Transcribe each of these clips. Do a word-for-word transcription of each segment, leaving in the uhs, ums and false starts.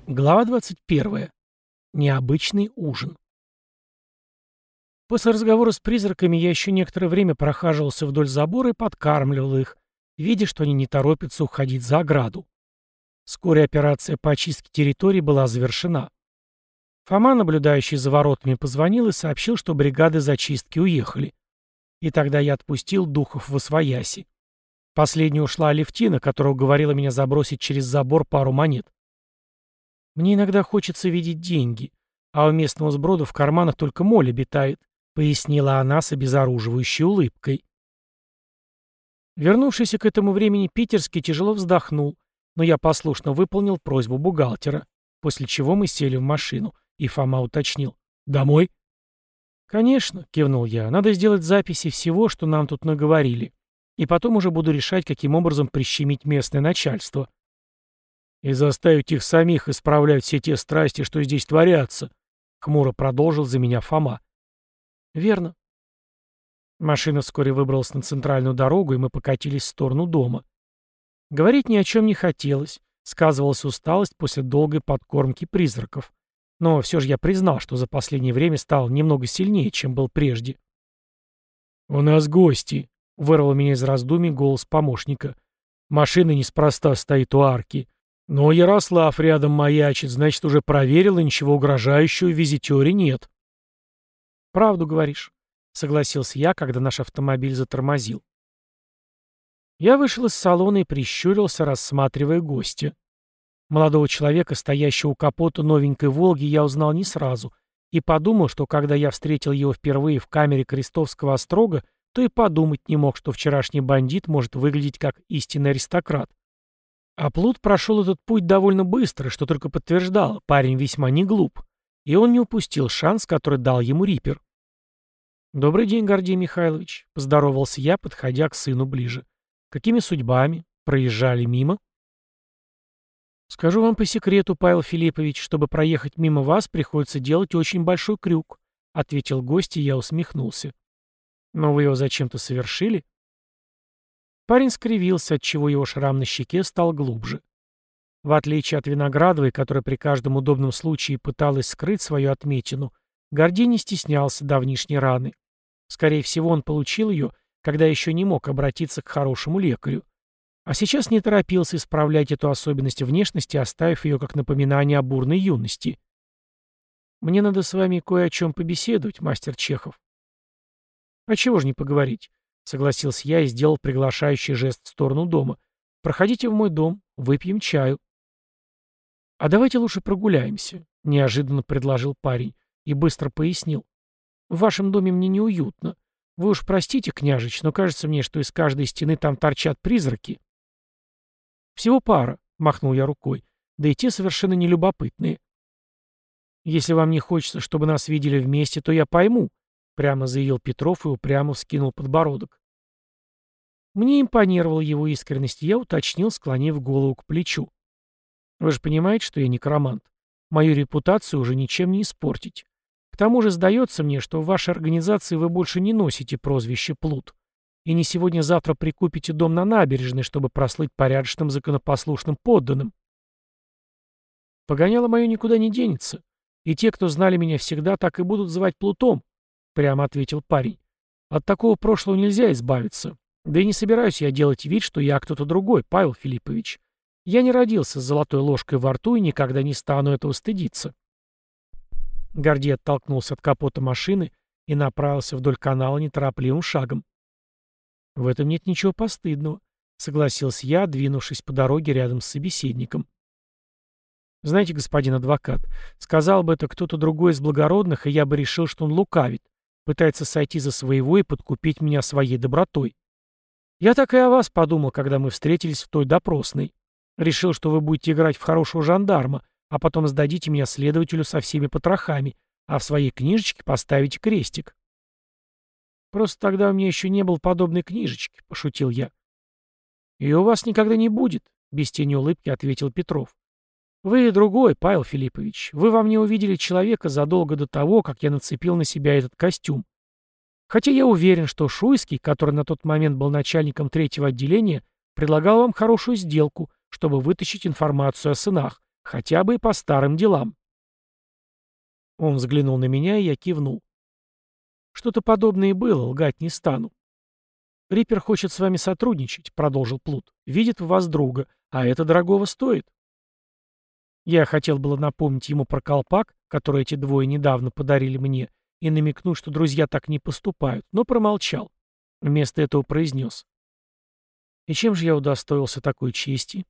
Глава двадцать первая. Необычный ужин. После разговора с призраками я еще некоторое время прохаживался вдоль забора и подкармливал их, видя, что они не торопятся уходить за ограду. Вскоре операция по очистке территории была завершена. Фома, наблюдающий за воротами, позвонил и сообщил, что бригады зачистки уехали. И тогда я отпустил духов восвояси. Последняя ушла Алевтина, которая уговорила меня забросить через забор пару монет. «Мне иногда хочется видеть деньги, а у местного сброда в карманах только моль обитает», — пояснила она с обезоруживающей улыбкой. Вернувшийся к этому времени Питерский тяжело вздохнул, но я послушно выполнил просьбу бухгалтера, после чего мы сели в машину, и Фома уточнил: «Домой?» «Конечно», — кивнул я, — «надо сделать записи всего, что нам тут наговорили, и потом уже буду решать, каким образом прищемить местное начальство». «И заставить их самих исправлять все те страсти, что здесь творятся», — хмуро продолжил за меня Фома. «Верно». Машина вскоре выбралась на центральную дорогу, и мы покатились в сторону дома. Говорить ни о чем не хотелось, сказывалась усталость после долгой подкормки призраков. Но все же я признал, что за последнее время стал немного сильнее, чем был прежде. «У нас гости», — вырвал меня из раздумий голос помощника. «Машина неспроста стоит у арки. Но Ярослав рядом маячит, значит, уже проверил, и ничего угрожающего в визитере нет». «Правду говоришь», — согласился я, когда наш автомобиль затормозил. Я вышел из салона и прищурился, рассматривая гостя. Молодого человека, стоящего у капота новенькой «Волги», я узнал не сразу, и подумал, что когда я встретил его впервые в камере Крестовского острога, то и подумать не мог, что вчерашний бандит может выглядеть как истинный аристократ. А Плут прошел этот путь довольно быстро, что только подтверждало, парень весьма не глуп, и он не упустил шанс, который дал ему Риппер. «Добрый день, Гордей Михайлович», — поздоровался я, подходя к сыну ближе. «Какими судьбами? Проезжали мимо?» «Скажу вам по секрету, Павел Филиппович, чтобы проехать мимо вас, приходится делать очень большой крюк», — ответил гость, и я усмехнулся. «Но вы его зачем-то совершили?» Парень скривился, отчего его шрам на щеке стал глубже. В отличие от Виноградовой, которая при каждом удобном случае пыталась скрыть свою отметину, Гордей не стеснялся давнишней раны. Скорее всего, он получил ее, когда еще не мог обратиться к хорошему лекарю. А сейчас не торопился исправлять эту особенность внешности, оставив ее как напоминание о бурной юности. «Мне надо с вами кое о чем побеседовать, мастер Чехов». «А чего же не поговорить?» — согласился я и сделал приглашающий жест в сторону дома. «Проходите в мой дом, выпьем чаю». «А давайте лучше прогуляемся», — неожиданно предложил парень и быстро пояснил. «В вашем доме мне неуютно. Вы уж простите, княжич, но кажется мне, что из каждой стены там торчат призраки». «Всего пара», — махнул я рукой, — «да и те совершенно нелюбопытные». «Если вам не хочется, чтобы нас видели вместе, то я пойму», — прямо заявил Петров и упрямо вскинул подбородок. Мне импонировала его искренность, и я уточнил, склонив голову к плечу. «Вы же понимаете, что я некромант. Мою репутацию уже ничем не испортить. К тому же сдается мне, что в вашей организации вы больше не носите прозвище Плут. И не сегодня-завтра прикупите дом на набережной, чтобы прослыть порядочным законопослушным подданным». «Погоняло мое никуда не денется. И те, кто знали меня всегда, так и будут звать Плутом», — прямо ответил парень. «От такого прошлого нельзя избавиться. Да и не собираюсь я делать вид, что я кто-то другой, Павел Филиппович. Я не родился с золотой ложкой во рту и никогда не стану этого стыдиться». Гордей оттолкнулся от капота машины и направился вдоль канала неторопливым шагом. «В этом нет ничего постыдного», — согласился я, двинувшись по дороге рядом с собеседником. «Знаете, господин адвокат, сказал бы это кто-то другой из благородных, и я бы решил, что он лукавит, пытается сойти за своего и подкупить меня своей добротой. Я так и о вас подумал, когда мы встретились в той допросной. Решил, что вы будете играть в хорошего жандарма, а потом сдадите меня следователю со всеми потрохами, а в своей книжечке поставите крестик». «Просто тогда у меня еще не было подобной книжечки», — пошутил я. «И у вас никогда не будет», — без тени улыбки ответил Петров. «Вы другой, Павел Филиппович. Вы во мне увидели человека задолго до того, как я нацепил на себя этот костюм. Хотя я уверен, что Шуйский, который на тот момент был начальником третьего отделения, предлагал вам хорошую сделку, чтобы вытащить информацию о сынах, хотя бы и по старым делам. Он взглянул на меня, и я кивнул. Что-то подобное и было, лгать не стану. «Риппер хочет с вами сотрудничать», — продолжил Плут. «Видит в вас друга, а это дорогого стоит». Я хотел было напомнить ему про колпак, который эти двое недавно подарили мне, и намекнуть, что друзья так не поступают, но промолчал. Вместо этого произнес. «И чем же я удостоился такой чести?»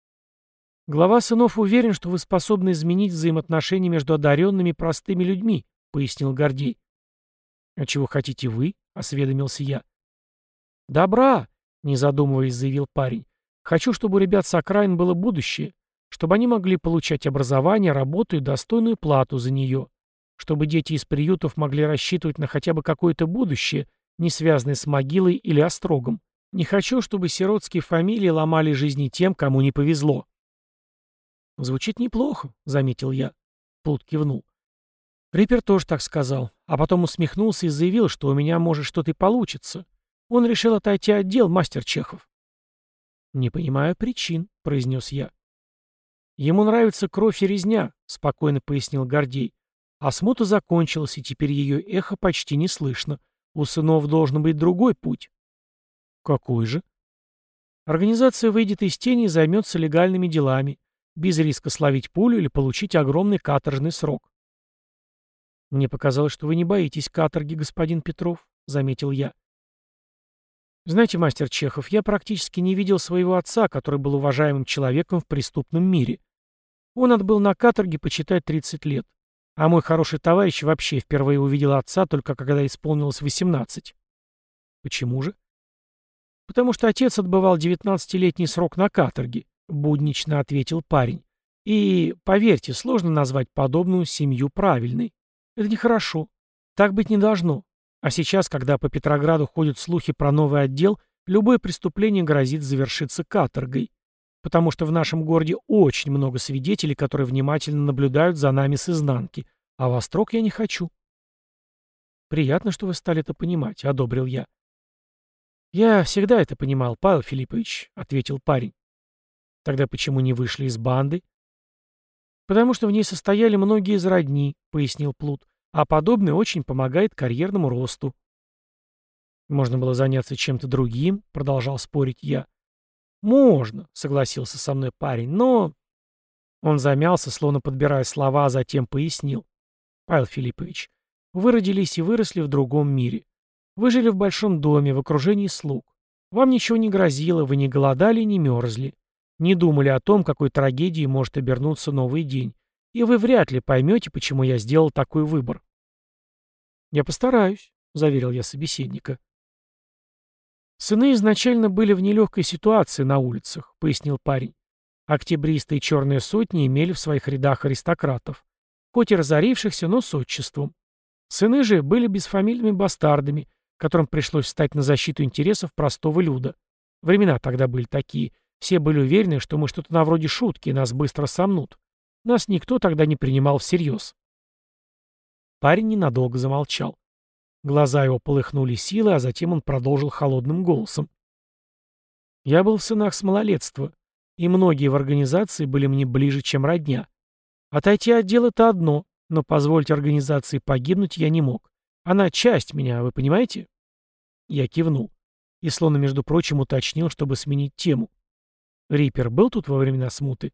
«Глава сынов уверен, что вы способны изменить взаимоотношения между одаренными и простыми людьми», — пояснил Гордей. «А чего хотите вы?» — осведомился я. «Добра», — не задумываясь, заявил парень. «Хочу, чтобы у ребят с окраин было будущее, чтобы они могли получать образование, работу и достойную плату за нее, чтобы дети из приютов могли рассчитывать на хотя бы какое-то будущее, не связанное с могилой или острогом. Не хочу, чтобы сиротские фамилии ломали жизни тем, кому не повезло». «Звучит неплохо», — заметил я. Плут кивнул. Риппер тоже так сказал, а потом усмехнулся и заявил, что у меня может что-то и получится. Он решил отойти от дел, мастер Чехов. «Не понимаю причин», — произнес я. «Ему нравится кровь и резня», — спокойно пояснил Гордей. «А смута закончилась, и теперь ее эхо почти не слышно. У сынов должен быть другой путь». «Какой же?» «Организация выйдет из тени и займется легальными делами, без риска словить пулю или получить огромный каторжный срок». «Мне показалось, что вы не боитесь каторги, господин Петров», — заметил я. «Знаете, мастер Чехов, я практически не видел своего отца, который был уважаемым человеком в преступном мире. Он отбыл на каторге почитать тридцать лет. А мой хороший товарищ вообще впервые увидел отца только когда исполнилось восемнадцать. Почему же? Потому что отец отбывал девятнадцатилетний срок на каторге, буднично ответил парень. И, поверьте, сложно назвать подобную семью правильной. Это нехорошо. Так быть не должно. А сейчас, когда по Петрограду ходят слухи про новый отдел, любое преступление грозит завершиться каторгой. Потому что в нашем городе очень много свидетелей, которые внимательно наблюдают за нами с изнанки. А во строк я не хочу. «Приятно, что вы стали это понимать», — одобрил я. «Я всегда это понимал, Павел Филиппович», — ответил парень. «Тогда почему не вышли из банды?» «Потому что в ней состояли многие из родни», — пояснил Плут, «а подобное очень помогает карьерному росту». «Можно было заняться чем-то другим», — продолжал спорить я. «Можно», — согласился со мной парень, — «но...» Он замялся, словно подбирая слова, а затем пояснил. «Павел Филиппович, вы родились и выросли в другом мире. Вы жили в большом доме, в окружении слуг. Вам ничего не грозило, вы не голодали и не мерзли. Не думали о том, какой трагедией может обернуться новый день. И вы вряд ли поймете, почему я сделал такой выбор». «Я постараюсь», — заверил я собеседника. «Сыны изначально были в нелегкой ситуации на улицах», — пояснил парень. «Октябристы и черные сотни имели в своих рядах аристократов. Хоть и разорившихся, но с отчеством. Сыны же были бесфамильными бастардами, которым пришлось встать на защиту интересов простого люда. Времена тогда были такие. Все были уверены, что мы что-то на вроде шутки, и нас быстро сомнут. Нас никто тогда не принимал всерьез». Парень ненадолго замолчал. Глаза его полыхнули силой, а затем он продолжил холодным голосом. «Я был в сынах с малолетства, и многие в организации были мне ближе, чем родня. Отойти от дела — это одно, но позволить организации погибнуть я не мог. Она часть меня, вы понимаете?» Я кивнул. И словно, между прочим, уточнил, чтобы сменить тему. «Риппер был тут во времена смуты?»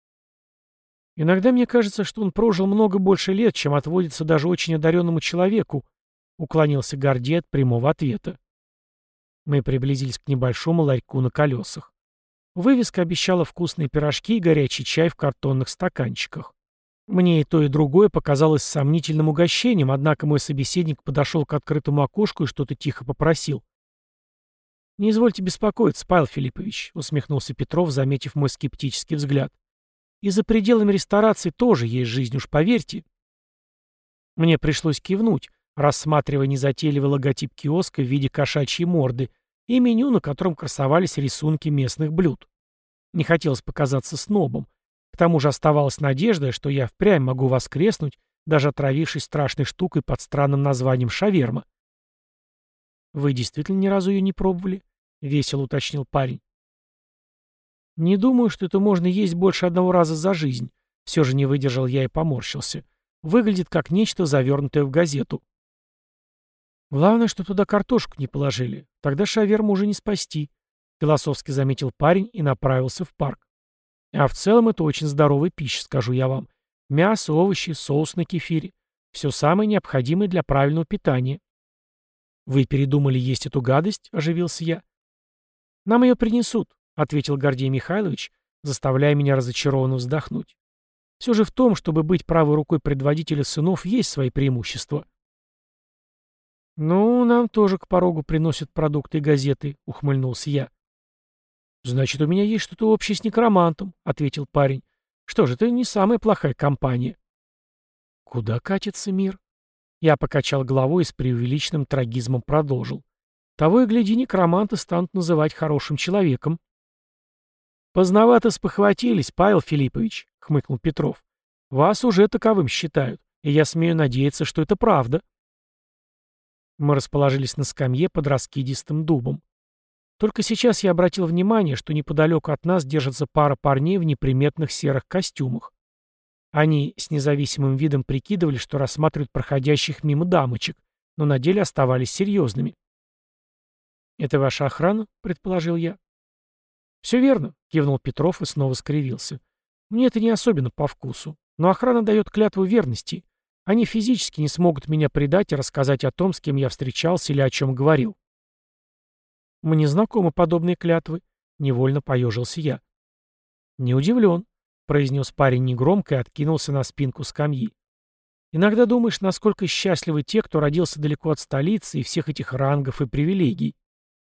«Иногда мне кажется, что он прожил много больше лет, чем отводится даже очень одаренному человеку», — уклонился Гордей от прямого ответа. Мы приблизились к небольшому ларьку на колесах. Вывеска обещала вкусные пирожки и горячий чай в картонных стаканчиках. Мне и то, и другое показалось сомнительным угощением, однако мой собеседник подошел к открытому окошку и что-то тихо попросил. «Не извольте беспокоиться, Павел Филиппович», — усмехнулся Петров, заметив мой скептический взгляд. «И за пределами ресторации тоже есть жизнь, уж поверьте». Мне пришлось кивнуть, рассматривая незатейливый логотип киоска в виде кошачьей морды и меню, на котором красовались рисунки местных блюд. Не хотелось показаться снобом. К тому же оставалась надежда, что я впрямь могу воскреснуть, даже отравившись страшной штукой под странным названием шаверма. «Вы действительно ни разу ее не пробовали?» — весело уточнил парень. «Не думаю, что это можно есть больше одного раза за жизнь. Все же не выдержал я и поморщился. Выглядит как нечто, завернутое в газету. Главное, что туда картошку не положили. Тогда шаверму уже не спасти. Философски заметил парень и направился в парк. А в целом это очень здоровая пища, скажу я вам. Мясо, овощи, соус на кефире. Все самое необходимое для правильного питания. «Вы передумали есть эту гадость?» — оживился я. «Нам ее принесут», — ответил Гордей Михайлович, заставляя меня разочарованно вздохнуть. «Все же в том, чтобы быть правой рукой предводителя сынов, есть свои преимущества». «Ну, нам тоже к порогу приносят продукты и газеты», — ухмыльнулся я. «Значит, у меня есть что-то общее с некромантом», — ответил парень. «Что же, это не самая плохая компания». «Куда катится мир?» Я покачал головой и с преувеличенным трагизмом продолжил. «Того и гляди, некроманты станут называть хорошим человеком». «Поздновато спохватились, Павел Филиппович», — хмыкнул Петров. «Вас уже таковым считают, и я смею надеяться, что это правда». Мы расположились на скамье под раскидистым дубом. Только сейчас я обратил внимание, что неподалеку от нас держится пара парней в неприметных серых костюмах. Они с независимым видом прикидывали, что рассматривают проходящих мимо дамочек, но на деле оставались серьезными. «Это ваша охрана?» — предположил я. «Все верно», — кивнул Петров и снова скривился. «Мне это не особенно по вкусу, но охрана дает клятву верности. Они физически не смогут меня предать и рассказать о том, с кем я встречался или о чем говорил». «Мне знакомы подобные клятвы», — невольно поежился я. «Не удивлен», — произнес парень негромко и откинулся на спинку скамьи. «Иногда думаешь, насколько счастливы те, кто родился далеко от столицы и всех этих рангов и привилегий».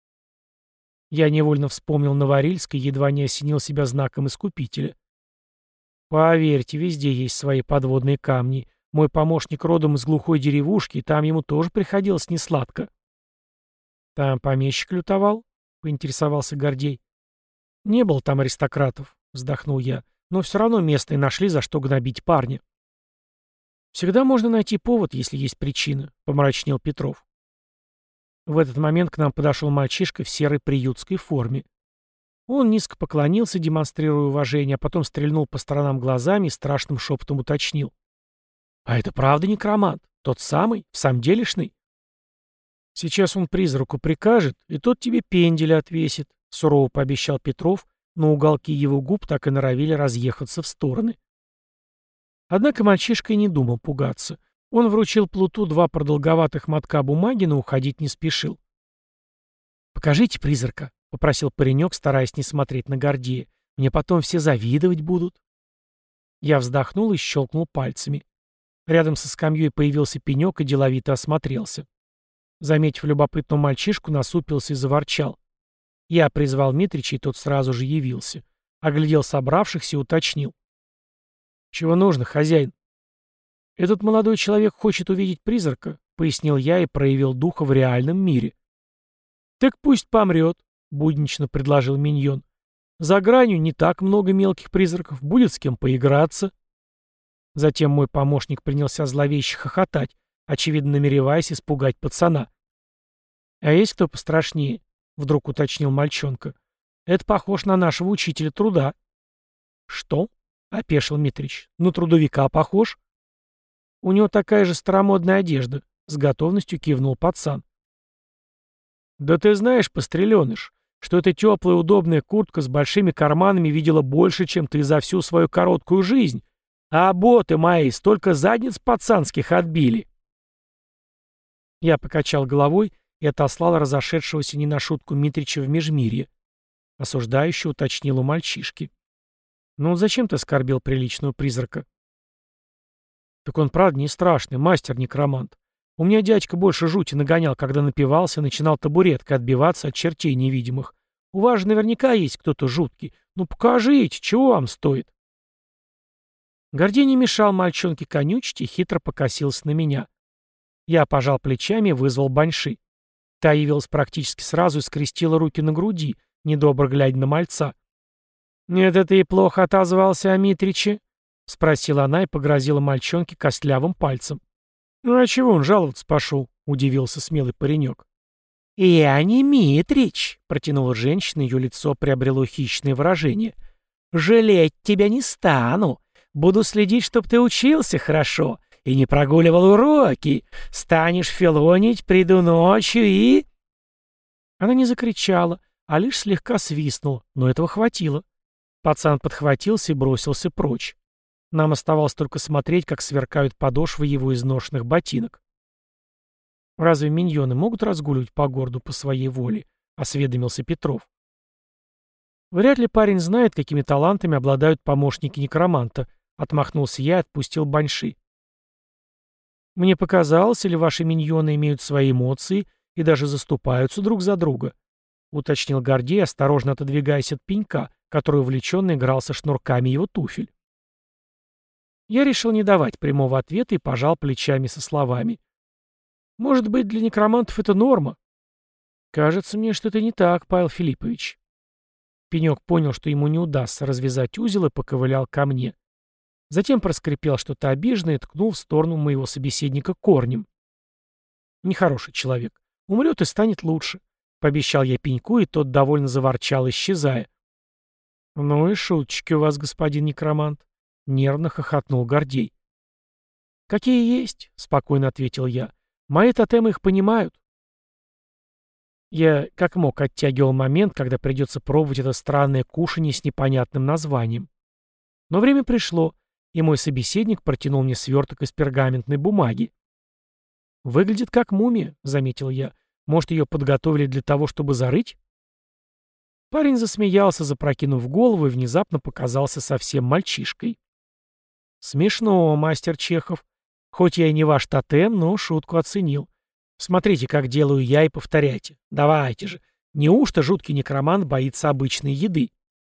Я невольно вспомнил Новорильск и едва не осенил себя знаком искупителя. «Поверьте, везде есть свои подводные камни. Мой помощник родом из глухой деревушки, и там ему тоже приходилось несладко». «Там помещик лютовал?» — поинтересовался Гордей. «Не было там аристократов», — вздохнул я, «но все равно местные нашли, за что гнобить парня». «Всегда можно найти повод, если есть причина», — помрачнел Петров. В этот момент к нам подошел мальчишка в серой приютской форме. Он низко поклонился, демонстрируя уважение, а потом стрельнул по сторонам глазами и страшным шепотом уточнил. «А это правда некромант? Тот самый? В самом делешный?» «Сейчас он призраку прикажет, и тот тебе пенделя отвесит», — сурово пообещал Петров, но уголки его губ так и норовили разъехаться в стороны. Однако мальчишка и не думал пугаться. Он вручил плуту два продолговатых мотка бумаги, но уходить не спешил. «Покажите призрака», — попросил паренек, стараясь не смотреть на Гордея. «Мне потом все завидовать будут». Я вздохнул и щелкнул пальцами. Рядом со скамьей появился пенек и деловито осмотрелся. Заметив любопытного мальчишку, насупился и заворчал. Я призвал Митрича, и тот сразу же явился. Оглядел собравшихся и уточнил. «Чего нужно, хозяин?» «Этот молодой человек хочет увидеть призрака», — пояснил я и проявил духа в реальном мире. «Так пусть помрет», — буднично предложил миньон. «За гранью не так много мелких призраков, будет с кем поиграться». Затем мой помощник принялся зловеще хохотать, очевидно намереваясь испугать пацана. «А есть кто пострашнее?» — вдруг уточнил мальчонка. «Это похож на нашего учителя труда». «Что?» — опешил Митрич. «На трудовика похож?» «У него такая же старомодная одежда», — с готовностью кивнул пацан. «Да ты знаешь, постреленыш, что эта теплая удобная куртка с большими карманами видела больше, чем ты за всю свою короткую жизнь. А боты мои столько задниц пацанских отбили». Я покачал головой и отослал разошедшегося не на шутку Митрича в межмирье. Осуждающий уточнил у мальчишки. «Ну зачем ты оскорбил приличного призрака?» «Так он, правда, не страшный, мастер-некромант. У меня дядька больше жути нагонял, когда напивался, начинал табуреткой отбиваться от чертей невидимых. У вас же наверняка есть кто-то жуткий. Ну покажите, чего вам стоит?» Гордей не мешал мальчонке конючить и хитро покосился на меня. Я пожал плечами и вызвал баньши. Та явилась практически сразу и скрестила руки на груди, недобро глядя на мальца. «Нет, это и плохо отозвался о Митриче?» — спросила она и погрозила мальчонке костлявым пальцем. «Ну а чего он жаловаться пошел?» — удивился смелый паренек. «Я не Митрич», — протянула женщина, ее лицо приобрело хищное выражение. «Жалеть тебя не стану. Буду следить, чтоб ты учился хорошо и не прогуливал уроки. Станешь филонить, приду ночью и...» Она не закричала, а лишь слегка свистнула, но этого хватило. Пацан подхватился и бросился прочь. Нам оставалось только смотреть, как сверкают подошвы его изношенных ботинок. «Разве миньоны могут разгуливать по городу по своей воле?» — осведомился Петров. «Вряд ли парень знает, какими талантами обладают помощники некроманта», — отмахнулся я и отпустил баньши. «Мне показалось, или ваши миньоны имеют свои эмоции и даже заступаются друг за друга?» — уточнил Гордей, осторожно отодвигаясь от пенька, который увлеченно игрался шнурками его туфель. Я решил не давать прямого ответа и пожал плечами со словами. «Может быть, для некромантов это норма?» «Кажется мне, что это не так, Павел Филиппович». Пенек понял, что ему не удастся развязать узел, и поковылял ко мне. Затем проскрипел что-то обиженное и ткнул в сторону моего собеседника корнем. «Нехороший человек. Умрет и станет лучше», — пообещал я пеньку, и тот довольно заворчал, исчезая. «Ну и шуточки у вас, господин некромант», — нервно хохотнул Гордей. «Какие есть», — спокойно ответил я. «Мои тотемы их понимают». Я как мог оттягивал момент, когда придется пробовать это странное кушанье с непонятным названием. Но время пришло, и мой собеседник протянул мне сверток из пергаментной бумаги. «Выглядит как мумия», — заметил я. «Может, ее подготовили для того, чтобы зарыть?» Парень засмеялся, запрокинув голову, и внезапно показался совсем мальчишкой. «Смешно, мастер Чехов. Хоть я и не ваш тотем, но шутку оценил. Смотрите, как делаю я, и повторяйте. Давайте же. Неужто жуткий некромант боится обычной еды?»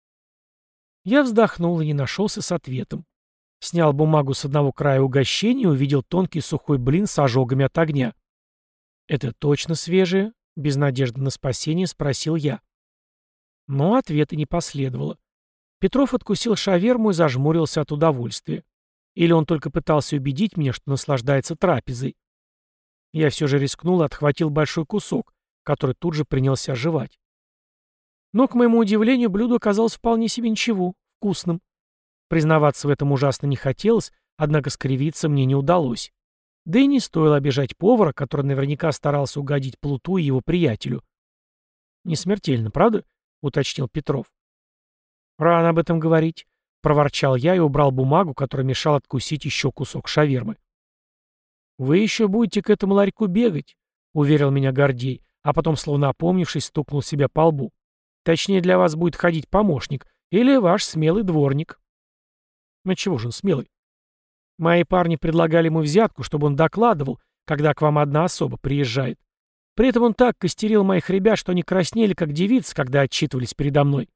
Я вздохнул и не нашелся с ответом. Снял бумагу с одного края угощения и увидел тонкий сухой блин с ожогами от огня. «Это точно свежее?» — без надежды на спасение спросил я. Но ответа не последовало. Петров откусил шаверму и зажмурился от удовольствия. Или он только пытался убедить меня, что наслаждается трапезой. Я все же рискнул и отхватил большой кусок, который тут же принялся жевать. Но, к моему удивлению, блюдо оказалось вполне себе ничего, вкусным. Признаваться в этом ужасно не хотелось, однако скривиться мне не удалось. Да и не стоило обижать повара, который наверняка старался угодить Плуту и его приятелю. «Не смертельно, правда?» — уточнил Петров. «Рано об этом говорить», — проворчал я и убрал бумагу, которая мешала откусить еще кусок шавермы. «Вы еще будете к этому ларьку бегать», — уверил меня Гордей, а потом, словно опомнившись, стукнул себя по лбу. «Точнее, для вас будет ходить помощник или ваш смелый дворник». «Ну чего же он смелый? Мои парни предлагали ему взятку, чтобы он докладывал, когда к вам одна особа приезжает. При этом он так костерил моих ребят, что они краснели, как девицы, когда отчитывались передо мной».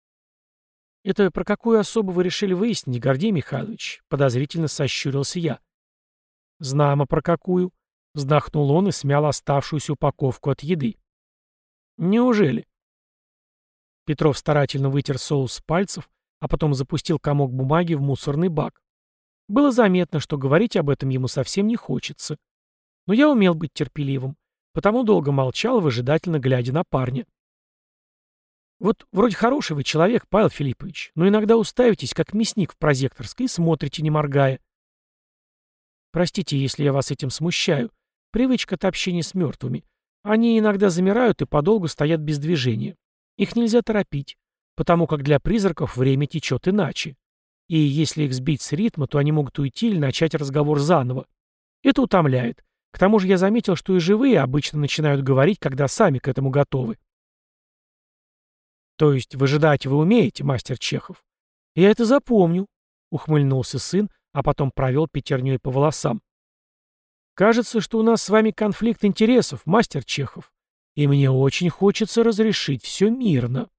«Это про какую особу вы решили выяснить, Гордей Михайлович?» — подозрительно сощурился я. «Знамо про какую», — вздохнул он и смял оставшуюся упаковку от еды. «Неужели?» Петров старательно вытер соус с пальцев, а потом запустил комок бумаги в мусорный бак. Было заметно, что говорить об этом ему совсем не хочется. Но я умел быть терпеливым, потому долго молчал, выжидательно глядя на парня. «Вот вроде хороший вы человек, Павел Филиппович, но иногда уставитесь, как мясник в прозекторской, и смотрите, не моргая. Простите, если я вас этим смущаю. Привычка от общения с мертвыми. Они иногда замирают и подолгу стоят без движения. Их нельзя торопить, потому как для призраков время течет иначе. И если их сбить с ритма, то они могут уйти или начать разговор заново. Это утомляет. К тому же я заметил, что и живые обычно начинают говорить, когда сами к этому готовы». «То есть выжидать вы умеете, мастер Чехов?» «Я это запомню», — ухмыльнулся сын, а потом провел пятерней по волосам. «Кажется, что у нас с вами конфликт интересов, мастер Чехов, и мне очень хочется разрешить все мирно».